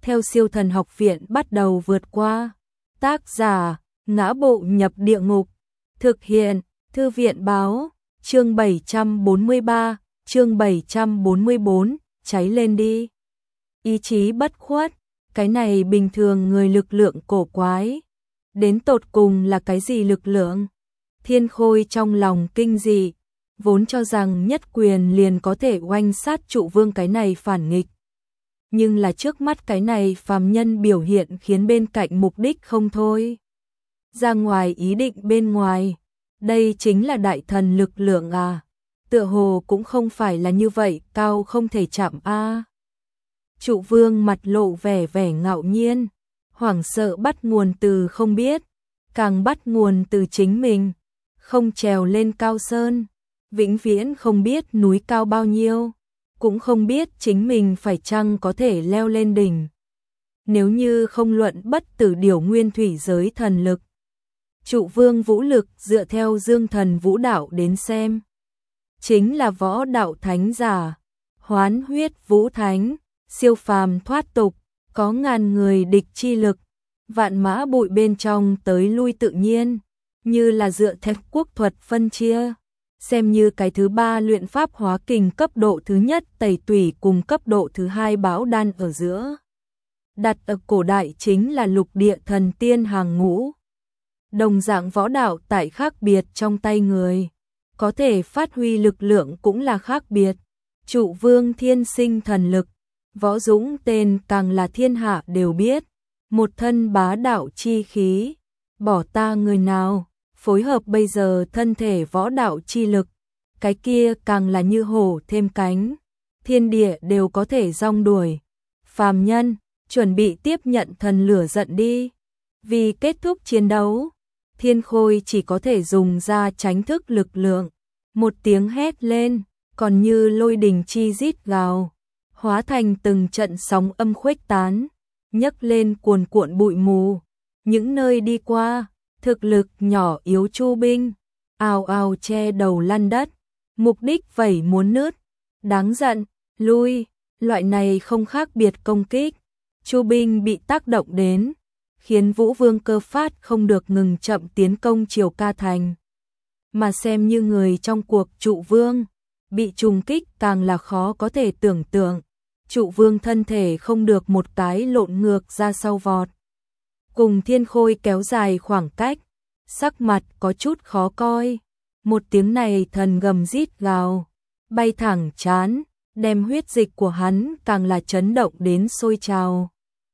theo Siêu Thần Học Viện bắt đầu vượt qua. Tác giả: Ngã Bộ Nhập Địa Ngục. Thực hiện: Thư viện báo. Chương 743, chương 744, cháy lên đi. Ý chí bất khuất, cái này bình thường người lực lượng cổ quái. Đến tột cùng là cái gì lực lượng? Thiên Khôi trong lòng kinh dị, vốn cho rằng nhất quyền liền có thể oanh sát Trụ Vương cái này phản nghịch. Nhưng là trước mắt cái này phàm nhân biểu hiện khiến bên cạnh mục đích không thôi. Ra ngoài ý định bên ngoài, đây chính là đại thần lực lượng à? Tựa hồ cũng không phải là như vậy, cao không thể chạm a. Trụ Vương mặt lộ vẻ vẻ ngạo nhiên, hoảng sợ bắt nguồn từ không biết, càng bắt nguồn từ chính mình, không trèo lên cao sơn, vĩnh viễn không biết núi cao bao nhiêu, cũng không biết chính mình phải chăng có thể leo lên đỉnh. Nếu như không luận bất tử điểu nguyên thủy giới thần lực, Trụ Vương vũ lực dựa theo Dương Thần Vũ Đạo đến xem, chính là võ đạo thánh giả, hoán huyết vũ thánh, siêu phàm thoát tục, có ngàn người địch chi lực, vạn mã bụi bên trong tới lui tự nhiên, như là dựa theo quốc thuật phân chia, xem như cái thứ ba luyện pháp hóa kình cấp độ thứ nhất tẩy tủy cùng cấp độ thứ hai bão đan ở giữa. Đặt ở cổ đại chính là lục địa thần tiên hàng ngũ. Đồng dạng võ đạo tại khác biệt trong tay người, có thể phát huy lực lượng cũng là khác biệt. Trụ Vương thiên sinh thần lực, võ dũng tên càng là thiên hạ đều biết, một thân bá đạo chi khí, bỏ ta người nào, phối hợp bây giờ thân thể võ đạo chi lực, cái kia càng là như hổ thêm cánh, thiên địa đều có thể rong đuổi. Phàm nhân, chuẩn bị tiếp nhận thần lửa giận đi. Vì kết thúc chiến đấu, Thiên Khôi chỉ có thể dùng ra tránh thức lực lượng, một tiếng hét lên, còn như lôi đình chi rít gào, hóa thành từng trận sóng âm khuếch tán, nhấc lên cuồn cuộn bụi mù. Những nơi đi qua, thực lực nhỏ yếu chu binh, ào ào che đầu lăn đất, mục đích vẩy muốn nứt, đáng giận, lui, loại này không khác biệt công kích. Chu binh bị tác động đến, khiến Vũ Vương cơ phát không được ngừng chậm tiến công Triều Ca Thành. Mà xem như người trong cuộc Trụ Vương, bị trùng kích càng là khó có thể tưởng tượng. Trụ Vương thân thể không được một cái lộn ngược ra sau vọt. Cùng Thiên Khôi kéo dài khoảng cách, sắc mặt có chút khó coi. Một tiếng này thần gầm rít gào, bay thẳng chán, đem huyết dịch của hắn càng là chấn động đến sôi trào.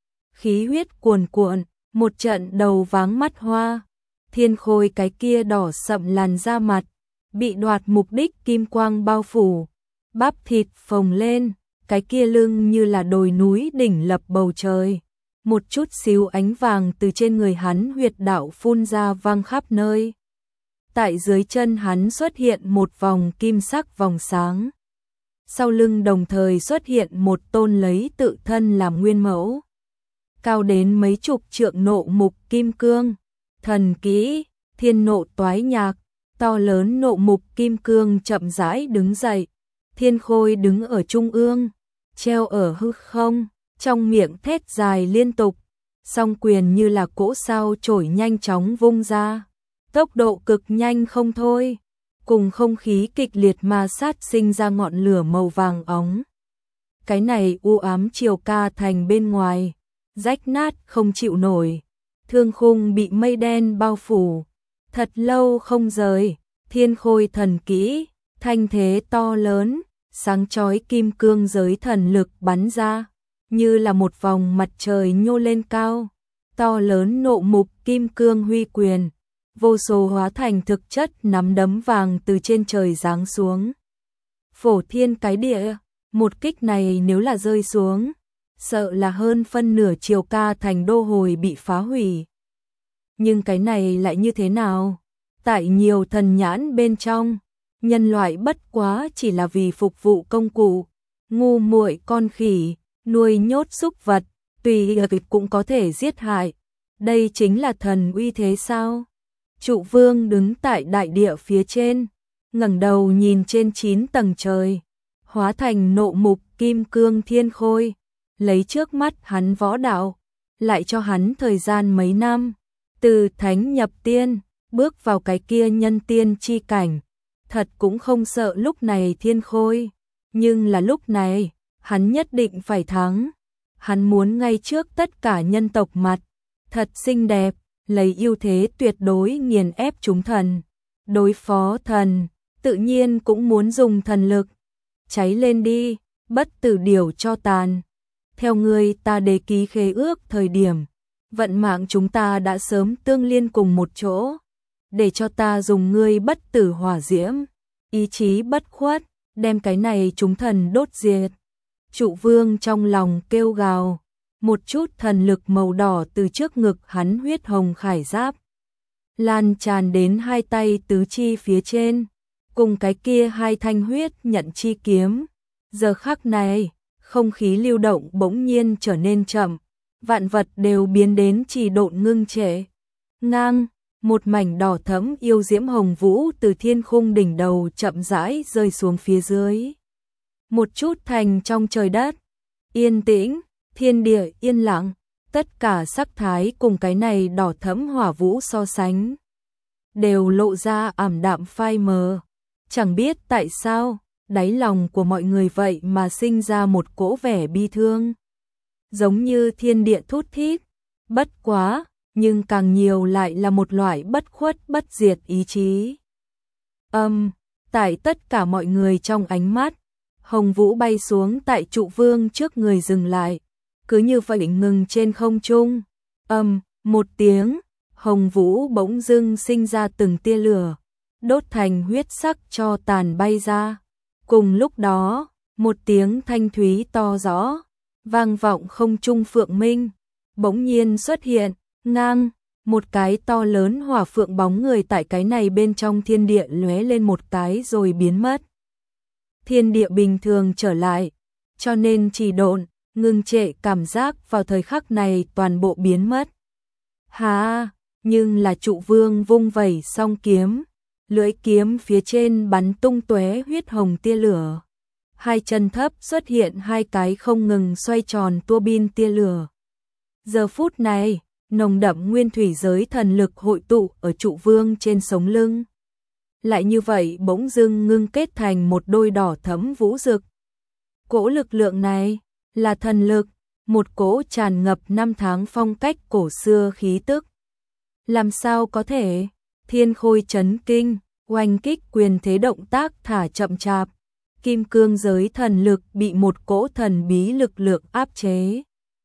Khí huyết cuồn cuộn, một trận đầu váng mắt hoa. Thiên Khôi cái kia đỏ sậm làn da mặt, bị đoạt mục đích kim quang bao phủ, bắp thịt phồng lên, cái kia lưng như là đồi núi đỉnh lập bầu trời. Một chút xíu ánh vàng từ trên người hắn huyệt đạo phun ra văng khắp nơi. Tại dưới chân hắn xuất hiện một vòng kim sắc vòng sáng. Sau lưng đồng thời xuất hiện một tôn lấy tự thân làm nguyên mẫu, cao đến mấy chục trượng nộ mục kim cương, thần kỹ, thiên nộ toái nhạc, to lớn nộ mục kim cương chậm rãi đứng dậy. Thiên Khôi đứng ở trung ương, treo ở hư không, trong miệng thét dài liên tục, song quyền như là cỗ sao chổi nhanh chóng vung ra, tốc độ cực nhanh không thôi, cùng không khí kịch liệt ma sát sinh ra ngọn lửa màu vàng óng. Cái này u ám Triều Ca Thành bên ngoài, rách nát không chịu nổi, thương khung bị mây đen bao phủ, thật lâu không rời. Thiên Khôi thần kỹ, thanh thế to lớn, sáng chói kim cương giới thần lực bắn ra, như là một vòng mặt trời nhô lên cao, to lớn nộ mục kim cương huy quyền, vô số hóa thành thực chất nắm đấm vàng từ trên trời giáng xuống. Phổ thiên cái địa, một kích này nếu là rơi xuống, sợ là hơn phân nửa Triều Ca Thành đô hồi bị phá hủy. Nhưng cái này lại như thế nào? Tại nhiều thần nhãn bên trong, nhân loại bất quá chỉ là vì phục vụ công cụ, ngu muội con khỉ, nuôi nhốt súc vật, tùy cũng có thể giết hại. Đây chính là thần uy thế sao? Trụ Vương đứng tại đại địa phía trên, ngẩng đầu nhìn trên 9 tầng trời, hóa thành nộ mục kim cương Thiên Khôi, lấy trước mắt hắn võ đạo, lại cho hắn thời gian mấy năm, từ thánh nhập tiên, bước vào cái kia nhân tiên chi cảnh, thật cũng không sợ lúc này Thiên Khôi, nhưng là lúc này, hắn nhất định phải thắng. Hắn muốn ngay trước tất cả nhân tộc mặt, thật xinh đẹp, lấy ưu thế tuyệt đối nghiền ép chúng thần. Đối phó thần, tự nhiên cũng muốn dùng thần lực. Cháy lên đi, bất tử điểu cho tàn. Theo ngươi ta đề ký khế ước thời điểm, vận mạng chúng ta đã sớm tương liên cùng một chỗ. Để cho ta dùng ngươi bất tử hỏa diễm, ý chí bất khuất, đem cái này chúng thần đốt diệt. Trụ vương trong lòng kêu gào, một chút thần lực màu đỏ từ trước ngực hắn huyết hồng khải giáp lan tràn đến hai tay tứ chi phía trên, cùng cái kia hai thanh huyết nhận chi kiếm. Giờ khắc này, không khí lưu động bỗng nhiên trở nên chậm, vạn vật đều biến đến trì độn ngưng trệ. Ngang, một mảnh đỏ thẫm yêu diễm hồng vũ từ thiên khung đỉnh đầu chậm rãi rơi xuống phía dưới. Một chút thành trong trời đất, yên tĩnh, thiên địa yên lặng, tất cả sắc thái cùng cái này đỏ thẫm hỏa vũ so sánh, đều lộ ra ảm đạm phai mờ. Chẳng biết tại sao, đáy lòng của mọi người vậy mà sinh ra một cỗ vẻ bi thương. Giống như thiên địa thút thít, bất quá, nhưng càng nhiều lại là một loại bất khuất bất diệt ý chí. Tại tất cả mọi người trong ánh mắt, hồng vũ bay xuống tại trụ vương trước người dừng lại, cứ như vậy ngừng trên không trung. Một tiếng, hồng vũ bỗng dưng sinh ra từng tia lửa, đốt thành huyết sắc cho tàn bay ra. Cùng lúc đó, một tiếng thanh thúy to rõ, vang vọng không trung phượng minh, bỗng nhiên xuất hiện, ngang, một cái to lớn hỏa phượng bóng người tại cái này bên trong thiên địa lóe lên một cái rồi biến mất. Thiên địa bình thường trở lại, cho nên trì độn, ngưng trệ cảm giác vào thời khắc này toàn bộ biến mất. Nhưng là trụ vương vung vẩy song kiếm, lưỡi kiếm phía trên bắn tung tóe huyết hồng tia lửa. Hai chân thấp xuất hiện hai cái không ngừng xoay tròn tua bin tia lửa. Giờ phút này, nồng đậm nguyên thủy giới thần lực hội tụ ở trụ vương trên sống lưng. Lại như vậy bỗng dưng ngưng kết thành một đôi đỏ thẫm vũ rực. Cỗ lực lượng này là thần lực, một cỗ tràn ngập năm tháng phong cách cổ xưa khí tức. Làm sao có thể? Thiên Khôi chấn kinh, oanh kích quyền thế động tác thả chậm chạp. Kim cương giới thần lực bị một cỗ thần bí lực lượng áp chế.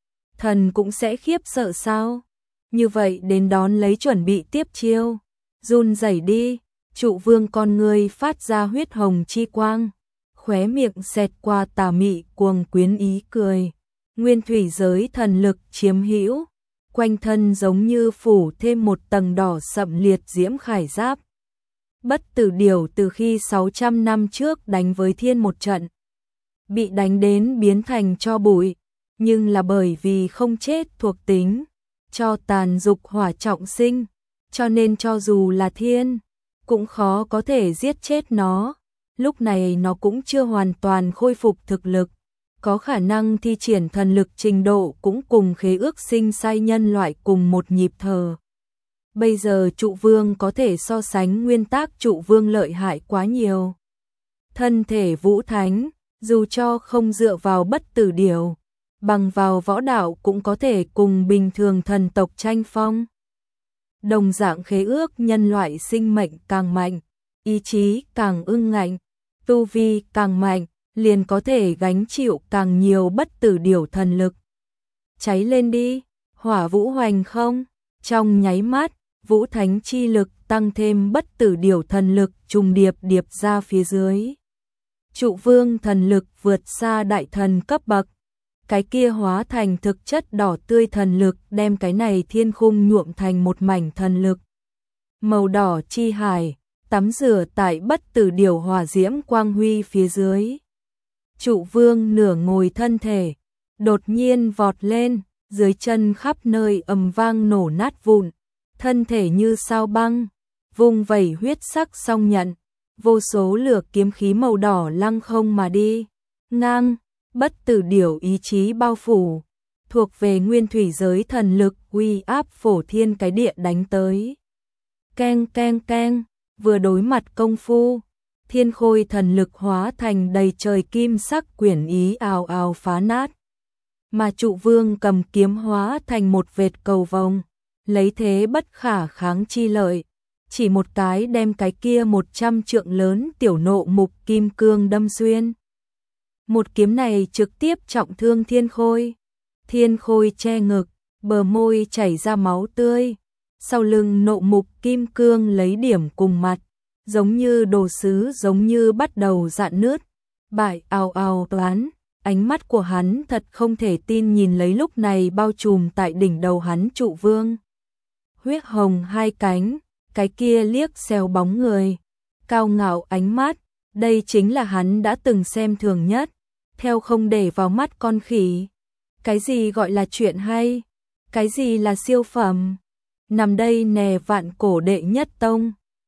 Thần cũng sẽ khiếp sợ sao? Như vậy đến đón lấy chuẩn bị tiếp chiêu. Run rẩy đi, trụ vương con người phát ra huyết hồng chi quang. Khóe miệng xẹt qua tà mị cuồng quyến ý cười. Nguyên thủy giới thần lực chiếm hữu, quanh thân giống như phủ thêm một tầng đỏ sậm liệt diễm khải giáp. Bất tử điểu từ khi 600 năm trước đánh với thiên một trận, bị đánh đến biến thành tro bụi, nhưng là bởi vì không chết thuộc tính, cho tàn dục hỏa trọng sinh, cho nên cho dù là thiên, cũng khó có thể giết chết nó. Lúc này nó cũng chưa hoàn toàn khôi phục thực lực, có khả năng thi triển thần lực trình độ cũng cùng khế ước sinh sai nhân loại cùng một nhịp thở. Bây giờ trụ vương có thể so sánh nguyên tác trụ vương lợi hại quá nhiều. Thân thể vũ thánh, dù cho không dựa vào bất tử điểu, bằng vào võ đạo cũng có thể cùng bình thường thần tộc tranh phong. Đồng dạng khế ước nhân loại sinh mệnh càng mạnh, ý chí càng ưng ngạnh, tu vi càng mạnh, liền có thể gánh chịu càng nhiều bất tử điểu thần lực. Cháy lên đi, hỏa vũ hoành không, trong nháy mắt, vũ thánh chi lực tăng thêm bất tử điểu thần lực trùng điệp điệp ra phía dưới. Trụ vương thần lực vượt xa đại thần cấp bậc, cái kia hóa thành thực chất đỏ tươi thần lực đem cái này thiên khung nhuộm thành một mảnh thần lực. Màu đỏ chi hải, tắm rửa tại bất tử điểu hỏa diễm quang huy phía dưới. Trụ vương nửa ngồi thân thể, đột nhiên vọt lên, dưới chân khắp nơi ầm vang nổ nát vụn, thân thể như sao băng, vung vẩy huyết sắc song nhận, vô số lửa kiếm khí màu đỏ lăng không mà đi. Ngang, bất tử điểu ý chí bao phủ, thuộc về nguyên thủy giới thần lực uy áp phổ thiên cái địa đánh tới. Keng keng keng, vừa đối mặt công phu, thiên khôi thần lực hóa thành đầy trời kim sắc quyển ý ào ào phá nát. Mà trụ vương cầm kiếm hóa thành một vệt cầu vồng, lấy thế bất khả kháng chi lợi, chỉ một cái đem cái kia 100 trượng lớn tiểu nộ mục kim cương đâm xuyên. Một kiếm này trực tiếp trọng thương thiên khôi che ngực, bờ môi chảy ra máu tươi, sau lưng nộ mục kim cương lấy điểm cùng mặt, giống như đồ sứ giống như bắt đầu rạn nứt, bại ào ào toán. Ánh mắt của hắn thật không thể tin nhìn lấy lúc này bao trùm tại đỉnh đầu hắn trụ vương. Huyết hồng hai cánh, cái kia liếc xéo bóng người, cao ngạo ánh mắt, đây chính là hắn đã từng xem thường nhất, theo không để vào mắt con khỉ. Cái gì gọi là chuyện hay, cái gì là siêu phẩm, nằm đây nè vạn cổ đệ nhất tông.